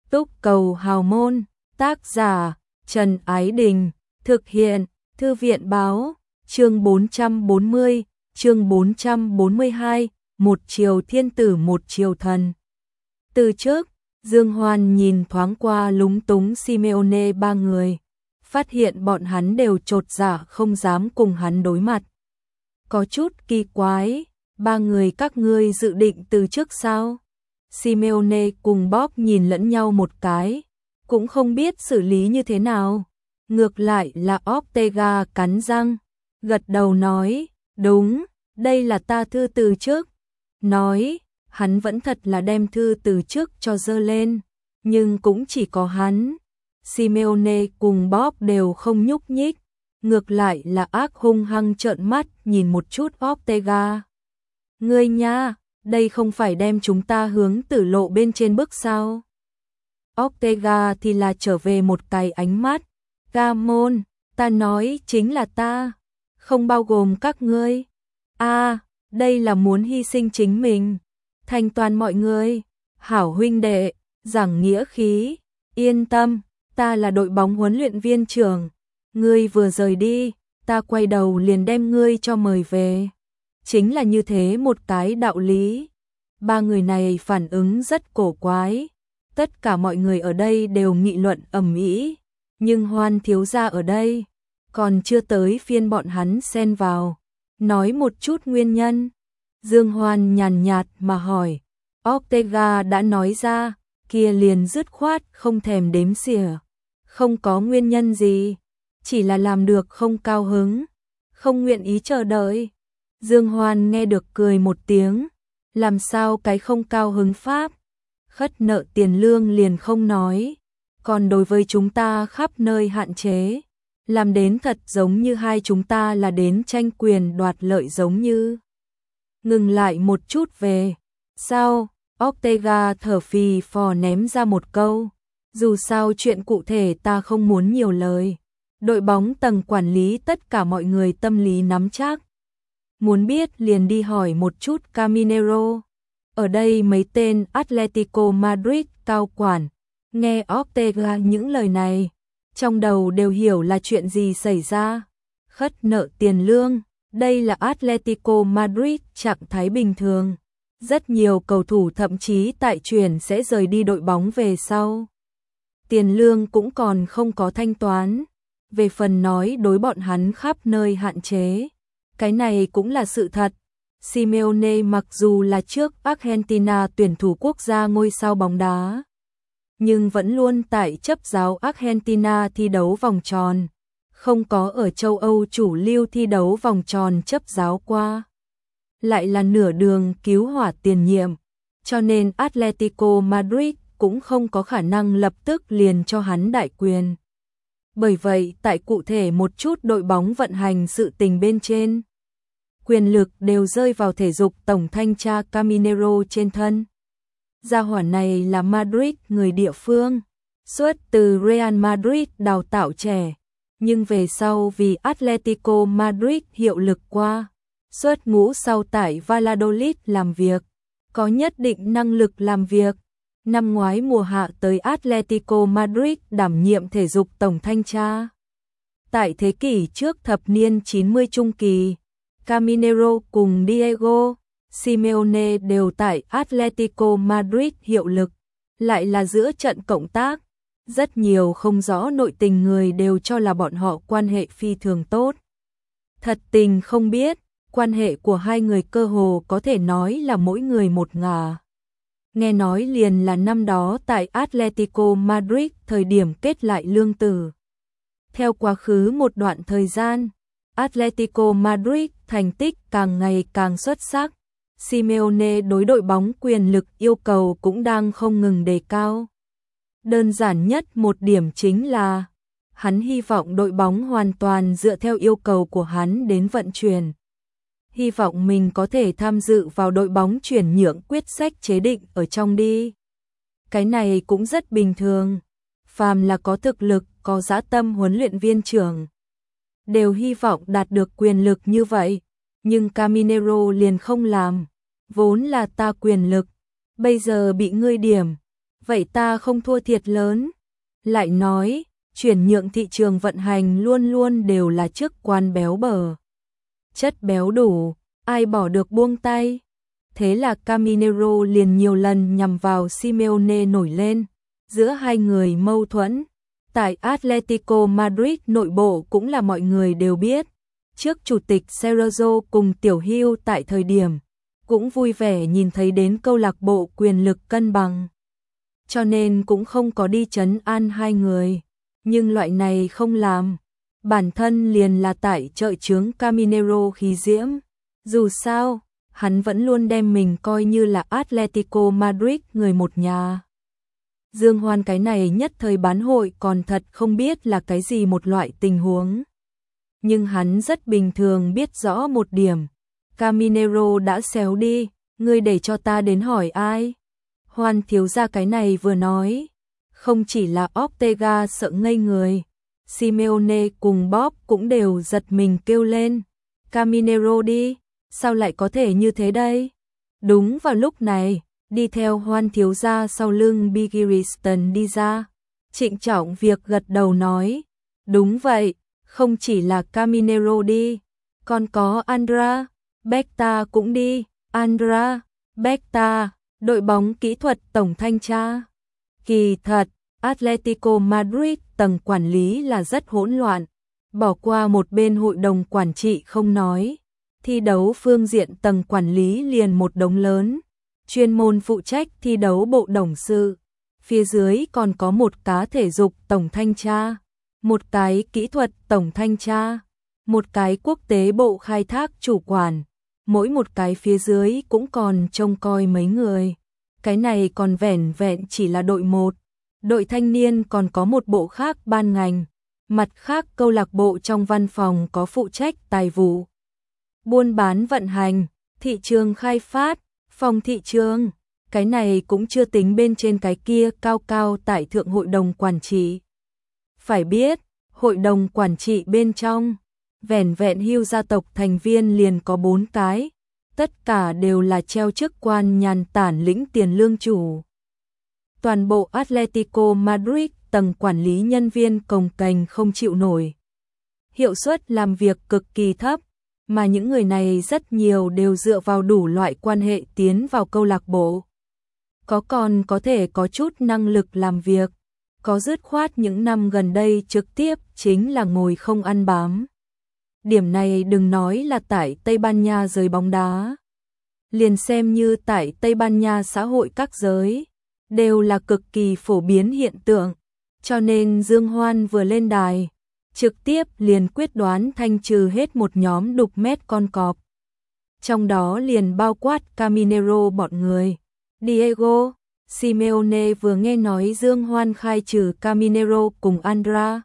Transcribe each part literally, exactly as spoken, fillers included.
Túc Cầu Hào Môn, tác giả Trần Ái Đình, thực hiện Thư viện Báo, chương bốn trăm bốn mươi, chương bốn trăm bốn mươi hai, một chiều thiên tử một chiều thần. Từ trước, Dương Hoan nhìn thoáng qua lúng túng Simeone ba người, phát hiện bọn hắn đều chột dạ không dám cùng hắn đối mặt. Có chút kỳ quái, ba người các ngươi dự định từ trước sao? Simeone cùng Bob nhìn lẫn nhau một cái, cũng không biết xử lý như thế nào. Ngược lại là Ortega cắn răng, gật đầu nói, đúng, đây là ta thư từ trước. Nói, hắn vẫn thật là đem thư từ trước cho dơ lên, nhưng cũng chỉ có hắn. Simeone cùng Bob đều không nhúc nhích, ngược lại là ác hung hăng trợn mắt nhìn một chút Ortega. Ngươi nha, đây không phải đem chúng ta hướng tử lộ bên trên bước sao? Ortega thì là trở về một cái ánh mắt. Gamon, ta nói chính là ta, không bao gồm các ngươi. A, à, đây là muốn hy sinh chính mình, thành toàn mọi người. Hảo huynh đệ, giảng nghĩa khí, yên tâm, ta là đội bóng huấn luyện viên trưởng. Ngươi vừa rời đi, ta quay đầu liền đem ngươi cho mời về. Chính là như thế một cái đạo lý. Ba người này phản ứng rất cổ quái. Tất cả mọi người ở đây đều nghị luận ầm ĩ, nhưng Hoan thiếu gia ở đây, còn chưa tới phiên bọn hắn xen vào, nói một chút nguyên nhân. Dương Hoan nhàn nhạt mà hỏi, Ortega đã nói ra, kia liền dứt khoát không thèm đếm xỉa, không có nguyên nhân gì, chỉ là làm được không cao hứng, không nguyện ý chờ đợi. Dương Hoan nghe được cười một tiếng, làm sao cái không cao hứng pháp, khất nợ tiền lương liền không nói, còn đối với chúng ta khắp nơi hạn chế, làm đến thật giống như hai chúng ta là đến tranh quyền đoạt lợi giống như. Ngừng lại một chút về, sao? Ortega thở phì phò ném ra một câu, dù sao chuyện cụ thể ta không muốn nhiều lời, đội bóng tầng quản lý tất cả mọi người tâm lý nắm chắc. Muốn biết liền đi hỏi một chút Caminero. Ở đây mấy tên Atletico Madrid cao quản, nghe Ortega những lời này, trong đầu đều hiểu là chuyện gì xảy ra. Khất nợ tiền lương, đây là Atletico Madrid trạng thái bình thường. Rất nhiều cầu thủ thậm chí tại chuyển sẽ rời đi đội bóng về sau. Tiền lương cũng còn không có thanh toán. Về phần nói đối bọn hắn khắp nơi hạn chế, cái này cũng là sự thật. Simeone mặc dù là trước Argentina tuyển thủ quốc gia ngôi sao bóng đá, nhưng vẫn luôn tại chấp giáo Argentina thi đấu vòng tròn, không có ở châu Âu chủ lưu thi đấu vòng tròn chấp giáo qua. Lại là nửa đường cứu hỏa tiền nhiệm, cho nên Atletico Madrid cũng không có khả năng lập tức liền cho hắn đại quyền. Bởi vậy, tại cụ thể một chút đội bóng vận hành sự tình bên trên, quyền lực đều rơi vào thể dục tổng thanh tra Caminero trên thân. Gia hỏa này là Madrid người địa phương, xuất từ Real Madrid đào tạo trẻ, nhưng về sau vì Atletico Madrid hiệu lực qua, xuất ngũ sau tại Valladolid làm việc, có nhất định năng lực làm việc. Năm ngoái mùa hạ tới Atletico Madrid đảm nhiệm thể dục tổng thanh tra. Tại thế kỷ trước thập niên chín mươi trung kỳ, Caminero cùng Diego Simeone đều tại Atletico Madrid hiệu lực, lại là giữa trận cộng tác. Rất nhiều không rõ nội tình người đều cho là bọn họ quan hệ phi thường tốt. Thật tình không biết, quan hệ của hai người cơ hồ có thể nói là mỗi người một ngả. Nghe nói liền là năm đó tại Atletico Madrid thời điểm kết lại lương tử. Theo quá khứ một đoạn thời gian, Atletico Madrid thành tích càng ngày càng xuất sắc. Simeone đối đội bóng quyền lực yêu cầu cũng đang không ngừng đề cao. Đơn giản nhất một điểm chính là, hắn hy vọng đội bóng hoàn toàn dựa theo yêu cầu của hắn đến vận chuyển. Hy vọng mình có thể tham dự vào đội bóng chuyển nhượng quyết sách chế định ở trong đi. Cái này cũng rất bình thường. Phàm là có thực lực, có dã tâm huấn luyện viên trưởng, đều hy vọng đạt được quyền lực như vậy. Nhưng Caminero liền không làm. Vốn là ta quyền lực, bây giờ bị ngươi điểm. vậy ta không thua thiệt lớn. Lại nói, chuyển nhượng thị trường vận hành luôn luôn đều là chức quan béo bở. Chất béo đủ, ai bỏ được buông tay. Thế là Caminero liền nhiều lần nhằm vào Simeone nổi lên, giữa hai người mâu thuẫn. Tại Atletico Madrid nội bộ cũng là mọi người đều biết, trước chủ tịch Sergio cùng Tiểu Hưu tại thời điểm, cũng vui vẻ nhìn thấy đến câu lạc bộ quyền lực cân bằng. Cho nên cũng không có đi trấn an hai người, nhưng loại này không làm. Bản thân liền là tại trợ chướng Caminero khí diễm. Dù sao, hắn vẫn luôn đem mình coi như là Atletico Madrid người một nhà. Dương Hoan cái này nhất thời bán hội còn thật không biết là cái gì một loại tình huống. Nhưng hắn rất bình thường biết rõ một điểm. Caminero đã xéo đi, ngươi để cho ta đến hỏi ai? Hoan thiếu gia cái này vừa nói. Không chỉ là Ortega sợ ngây người, Simeone cùng Bob cũng đều giật mình kêu lên. Caminero đi, sao lại có thể như thế đây? Đúng vào lúc này, đi theo Hoan thiếu gia sau lưng Bigiriston đi ra. Trịnh trọng việc gật đầu nói, đúng vậy, không chỉ là Caminero đi, còn có Andra, Becta cũng đi. Andra, Becta, đội bóng kỹ thuật tổng thanh tra. Kỳ thật, Atletico Madrid tầng quản lý là rất hỗn loạn, bỏ qua một bên hội đồng quản trị không nói, thi đấu phương diện tầng quản lý liền một đống lớn, chuyên môn phụ trách thi đấu bộ đồng sự, phía dưới còn có một cá thể dục tổng thanh tra, một cái kỹ thuật tổng thanh tra, một cái quốc tế bộ khai thác chủ quản, mỗi một cái phía dưới cũng còn trông coi mấy người. Cái này còn vẻn vẹn chỉ là đội một. Đội thanh niên còn có một bộ khác ban ngành, mặt khác câu lạc bộ trong văn phòng có phụ trách tài vụ, buôn bán vận hành, thị trường khai phát, phòng thị trường, cái này cũng chưa tính bên trên cái kia cao cao tại thượng hội đồng quản trị. Phải biết, hội đồng quản trị bên trong, vẻn vẹn Hưu gia tộc thành viên liền có bốn cái, tất cả đều là treo chức quan nhàn tản lĩnh tiền lương chủ. Toàn bộ Atletico Madrid tầng quản lý nhân viên cồng kềnh không chịu nổi. Hiệu suất làm việc cực kỳ thấp, mà những người này rất nhiều đều dựa vào đủ loại quan hệ tiến vào câu lạc bộ. Có còn có thể có chút năng lực làm việc, có dứt khoát những năm gần đây trực tiếp chính là ngồi không ăn bám. Điểm này đừng nói là tại Tây Ban Nha giới bóng đá. Liền xem như tại Tây Ban Nha xã hội các giới, đều là cực kỳ phổ biến hiện tượng. Cho nên Dương Hoan vừa lên đài, trực tiếp liền quyết đoán thanh trừ hết một nhóm đục mét con cọp. Trong đó liền bao quát Caminero bọn người. Diego, Simeone vừa nghe nói Dương Hoan khai trừ Caminero cùng Andra,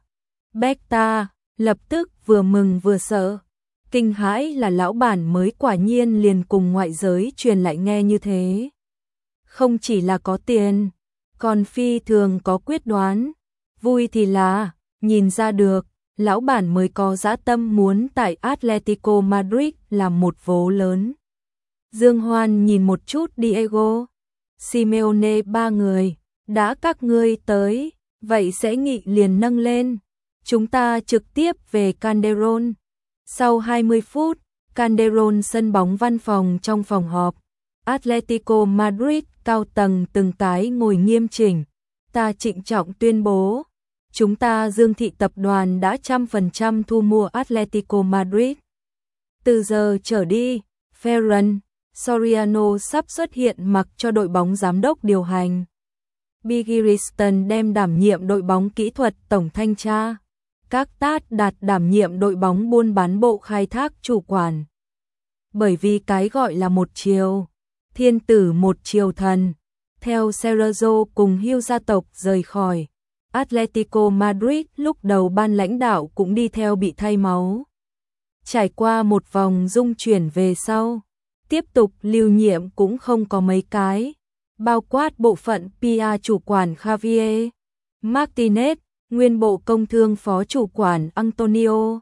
Becta, lập tức vừa mừng vừa sợ. Kinh hãi là lão bản mới quả nhiên liền cùng ngoại giới truyền lại nghe như thế. Không chỉ là có tiền, còn phi thường có quyết đoán. Vui thì là, nhìn ra được, lão bản mới có dã tâm muốn tại Atletico Madrid làm một vố lớn. Dương Hoan nhìn một chút Diego, Simeone ba người, đã các ngươi tới, vậy sẽ nghị liền nâng lên. Chúng ta trực tiếp về Calderón. Sau hai mươi phút, Calderón sân bóng văn phòng trong phòng họp, Atletico Madrid cao tầng từng cái ngồi nghiêm chỉnh. Ta trịnh trọng tuyên bố, chúng ta Dương thị tập đoàn đã trăm phần trăm thu mua Atletico Madrid. Từ giờ trở đi, Ferran Soriano sắp xuất hiện mặc cho đội bóng giám đốc điều hành. Bigiriston đem đảm nhiệm đội bóng kỹ thuật tổng thanh tra. Các tát đạt đảm nhiệm đội bóng buôn bán bộ khai thác chủ quản. Bởi vì cái gọi là một chiều, thiên tử một chiều thần, theo Sergio cùng Hưu gia tộc rời khỏi, Atletico Madrid lúc đầu ban lãnh đạo cũng đi theo bị thay máu. Trải qua một vòng dung chuyển về sau, tiếp tục lưu nhiệm cũng không có mấy cái, bao quát bộ phận pê e chủ quản Javier Martinez, nguyên bộ công thương phó chủ quản Antonio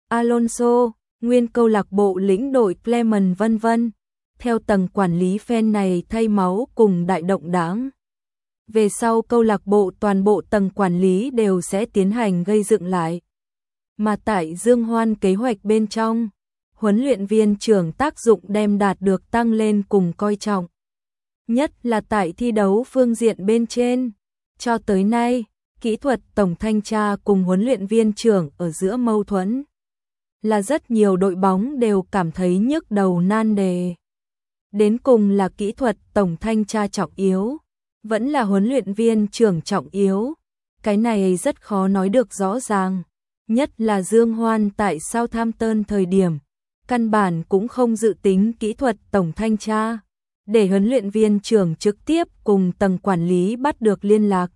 Alonso, nguyên câu lạc bộ lĩnh đội Clement vân vân. Theo tầng quản lý fan này thay máu cùng đại động đáng. về sau câu lạc bộ toàn bộ tầng quản lý đều sẽ tiến hành gây dựng lại. Mà tại Dương Hoan kế hoạch bên trong, huấn luyện viên trưởng tác dụng đem đạt được tăng lên cùng coi trọng. Nhất là tại thi đấu phương diện bên trên. Cho tới nay, kỹ thuật tổng thanh tra cùng huấn luyện viên trưởng ở giữa mâu thuẫn là rất nhiều đội bóng đều cảm thấy nhức đầu nan đề. Đến cùng là kỹ thuật tổng thanh tra trọng yếu, vẫn là huấn luyện viên trưởng trọng yếu. Cái này rất khó nói được rõ ràng. Nhất là Dương Hoan tại Southampton thời điểm, căn bản cũng không dự tính kỹ thuật tổng thanh tra, để huấn luyện viên trưởng trực tiếp cùng tầng quản lý bắt được liên lạc.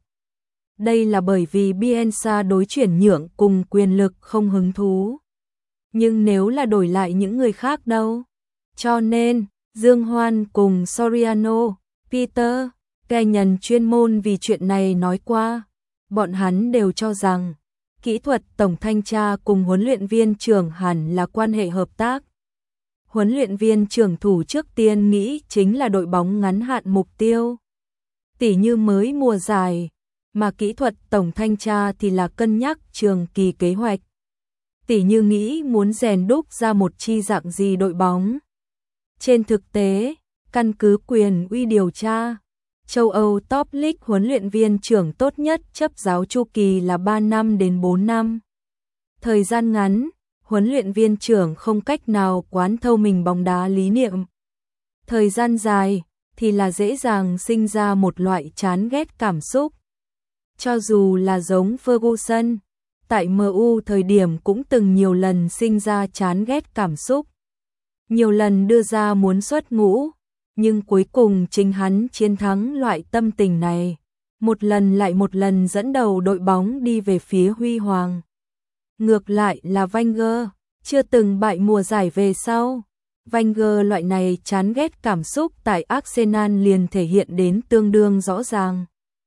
Đây là bởi vì Bielsa đối chuyển nhượng cùng quyền lực không hứng thú. Nhưng nếu là đổi lại những người khác đâu? Cho nên, Dương Hoan cùng Soriano, Peter, Kenyon chuyên môn vì chuyện này nói qua. Bọn hắn đều cho rằng, kỹ thuật tổng thanh tra cùng huấn luyện viên trưởng hẳn là quan hệ hợp tác. Huấn luyện viên trưởng thủ trước tiên nghĩ chính là đội bóng ngắn hạn mục tiêu. Tỉ như mới mùa giải, mà kỹ thuật tổng thanh tra thì là cân nhắc trường kỳ kế hoạch. Tỉ như nghĩ muốn rèn đúc ra một chi dạng gì đội bóng. Trên thực tế, căn cứ quyền uy điều tra, châu Âu Top League huấn luyện viên trưởng tốt nhất chấp giáo chu kỳ là ba năm đến bốn năm. Thời gian ngắn, huấn luyện viên trưởng không cách nào quán thâu mình bóng đá lý niệm. Thời gian dài thì là dễ dàng sinh ra một loại chán ghét cảm xúc. Cho dù là giống Ferguson, tại em u thời điểm cũng từng nhiều lần sinh ra chán ghét cảm xúc. Nhiều lần đưa ra muốn xuất ngũ, nhưng cuối cùng chính hắn chiến thắng loại tâm tình này. Một lần lại một lần dẫn đầu đội bóng đi về phía huy hoàng. Ngược lại là Wenger, chưa từng bại mùa giải về sau. Wenger loại này chán ghét cảm xúc tại Arsenal liền thể hiện đến tương đương rõ ràng.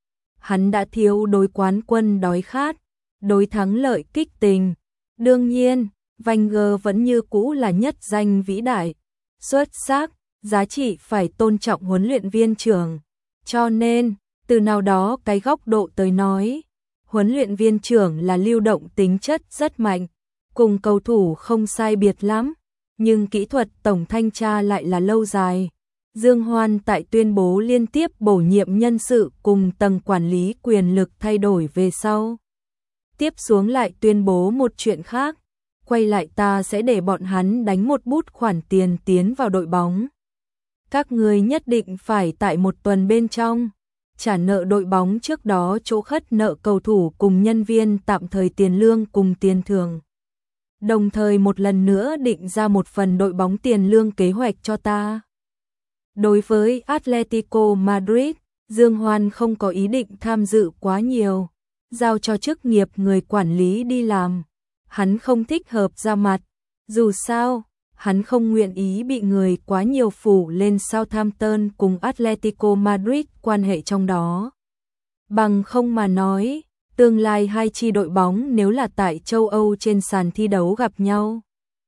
Hắn đã thiếu đối quán quân đói khát, đối thắng lợi kích tình. Đương nhiên, Wenger vẫn như cũ là nhất danh vĩ đại, xuất sắc, giá trị phải tôn trọng huấn luyện viên trưởng. Cho nên, từ nào đó cái góc độ tới nói, huấn luyện viên trưởng là lưu động tính chất rất mạnh, cùng cầu thủ không sai biệt lắm, nhưng kỹ thuật tổng thanh tra lại là lâu dài. Dương Hoan tại tuyên bố liên tiếp bổ nhiệm nhân sự cùng tầng quản lý quyền lực thay đổi về sau. Tiếp xuống lại tuyên bố một chuyện khác, quay lại ta sẽ để bọn hắn đánh một bút khoản tiền tiến vào đội bóng. Các người nhất định phải tại một tuần bên trong trả nợ đội bóng trước đó chỗ khất nợ cầu thủ cùng nhân viên tạm thời tiền lương cùng tiền thưởng. Đồng thời một lần nữa định ra một phần đội bóng tiền lương kế hoạch cho ta. Đối với Atletico Madrid, Dương Hoan không có ý định tham dự quá nhiều, giao cho chức nghiệp người quản lý đi làm. Hắn không thích hợp ra mặt, dù sao, hắn không nguyện ý bị người quá nhiều phủ lên Southampton cùng Atletico Madrid quan hệ trong đó. Bằng không mà nói, tương lai hai chi đội bóng nếu là tại châu Âu trên sàn thi đấu gặp nhau,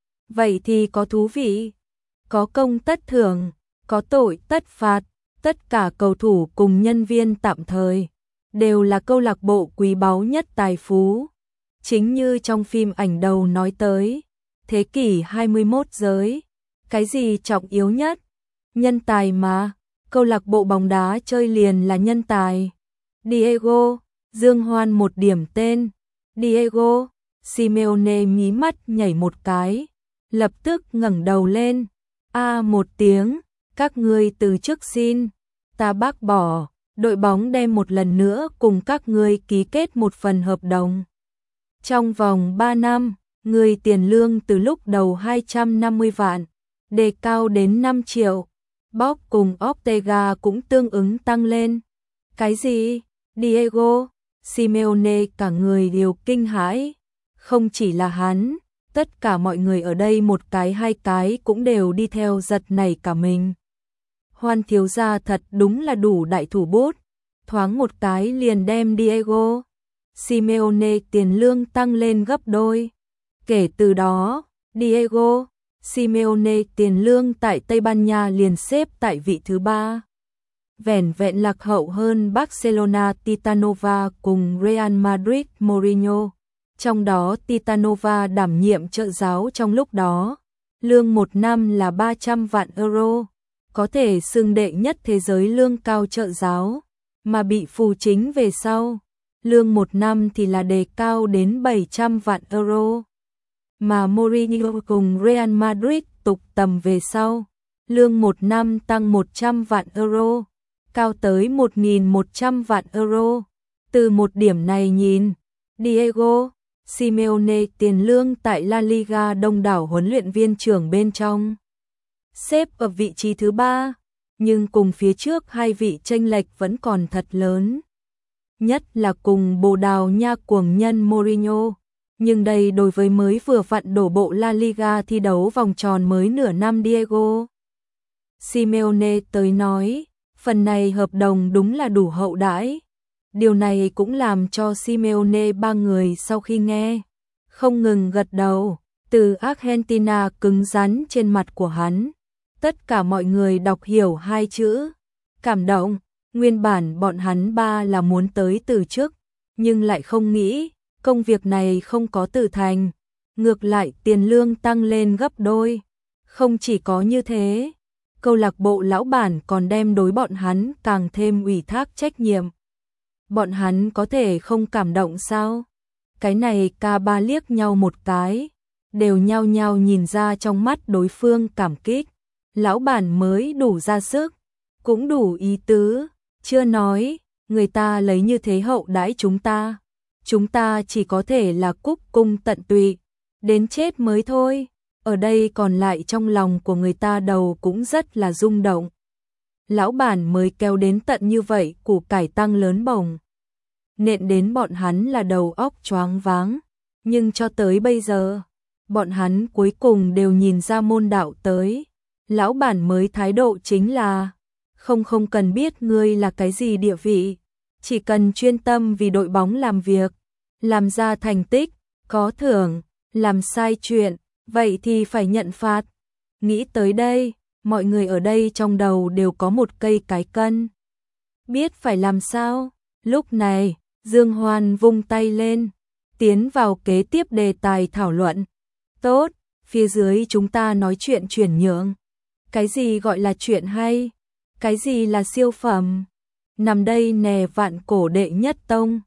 vậy thì có thú vị, có công tất thưởng, có tội tất phạt, tất cả cầu thủ cùng nhân viên tạm thời đều là câu lạc bộ quý báu nhất tài phú. Chính như trong phim ảnh đầu nói tới, thế kỷ hai mươi mốt giới, cái gì trọng yếu nhất? Nhân tài mà, câu lạc bộ bóng đá chơi liền là nhân tài. Diego, Dương Hoan một điểm tên, Diego, Simeone mí mắt nhảy một cái, lập tức ngẩng đầu lên, a một tiếng, các ngươi từ chức xin, ta bác bỏ, đội bóng đem một lần nữa cùng các ngươi ký kết một phần hợp đồng. Trong vòng ba năm, người tiền lương từ lúc đầu hai trăm năm mươi vạn, đề cao đến năm triệu. Bob cùng Ortega cũng tương ứng tăng lên. Cái gì? Diego, Simeone cả người đều kinh hãi. Không chỉ là hắn, tất cả mọi người ở đây một cái hai cái cũng đều đi theo giật nảy cả mình. Hoan thiếu gia thật đúng là đủ đại thủ bút, thoáng một cái liền đem Diego, Simeone tiền lương tăng lên gấp đôi. Kể từ đó, Diego, Simeone tiền lương tại Tây Ban Nha liền xếp tại vị thứ ba. vẻn vẹn lạc hậu hơn Barcelona Titanova cùng Real Madrid Mourinho. Trong đó Titanova đảm nhiệm trợ giáo trong lúc đó, lương một năm là ba trăm vạn euro, có thể xưng đệ nhất thế giới lương cao trợ giáo, mà bị phù chính về sau, lương một năm thì là đề cao đến bảy trăm vạn euro. Mà Mourinho cùng Real Madrid tục tầm về sau, lương một năm tăng một trăm vạn euro, cao tới một nghìn một trăm vạn euro. Từ một điểm này nhìn, Diego Simeone tiền lương tại La Liga đông đảo huấn luyện viên trưởng bên trong, xếp ở vị trí thứ ba, nhưng cùng phía trước hai vị chênh lệch vẫn còn thật lớn. Nhất là cùng Bồ Đào Nha cuồng nhân Mourinho, nhưng đây đối với mới vừa vặn đổ bộ La Liga thi đấu vòng tròn mới nửa năm Diego Simeone tới nói, phần này hợp đồng đúng là đủ hậu đãi. Điều này cũng làm cho Simeone ba người sau khi nghe, không ngừng gật đầu, từ Argentina cứng rắn trên mặt của hắn. Tất cả mọi người đọc hiểu hai chữ, cảm động. Nguyên bản bọn hắn ba là muốn tới từ chức, nhưng lại không nghĩ, công việc này không có từ thành. Ngược lại tiền lương tăng lên gấp đôi. Không chỉ có như thế, câu lạc bộ lão bản còn đem đối bọn hắn càng thêm ủy thác trách nhiệm. Bọn hắn có thể không cảm động sao? Cái này cả ba liếc nhau một cái, đều nhao nhao nhìn ra trong mắt đối phương cảm kích. Lão bản mới đủ ra sức, cũng đủ ý tứ, chưa nói, người ta lấy như thế hậu đãi chúng ta. Chúng ta chỉ có thể là cúc cung tận tụy, đến chết mới thôi. Ở đây còn lại trong lòng của người ta đầu cũng rất là rung động. Lão bản mới kéo đến tận như vậy, củ cải tăng lớn bổng. Nện đến bọn hắn là đầu óc choáng váng, nhưng cho tới bây giờ, bọn hắn cuối cùng đều nhìn ra môn đạo tới. Lão bản mới thái độ chính là, không không cần biết ngươi là cái gì địa vị, chỉ cần chuyên tâm vì đội bóng làm việc, làm ra thành tích, có thưởng, làm sai chuyện, vậy thì phải nhận phạt. Nghĩ tới đây, mọi người ở đây trong đầu đều có một cây cái cân. Biết phải làm sao? Lúc này, Dương Hoan vung tay lên, tiến vào kế tiếp đề tài thảo luận. Tốt, phía dưới chúng ta nói chuyện chuyển nhượng. Cái gì gọi là chuyện hay? Cái gì là siêu phẩm? Nằm đây nè vạn cổ đệ nhất tông,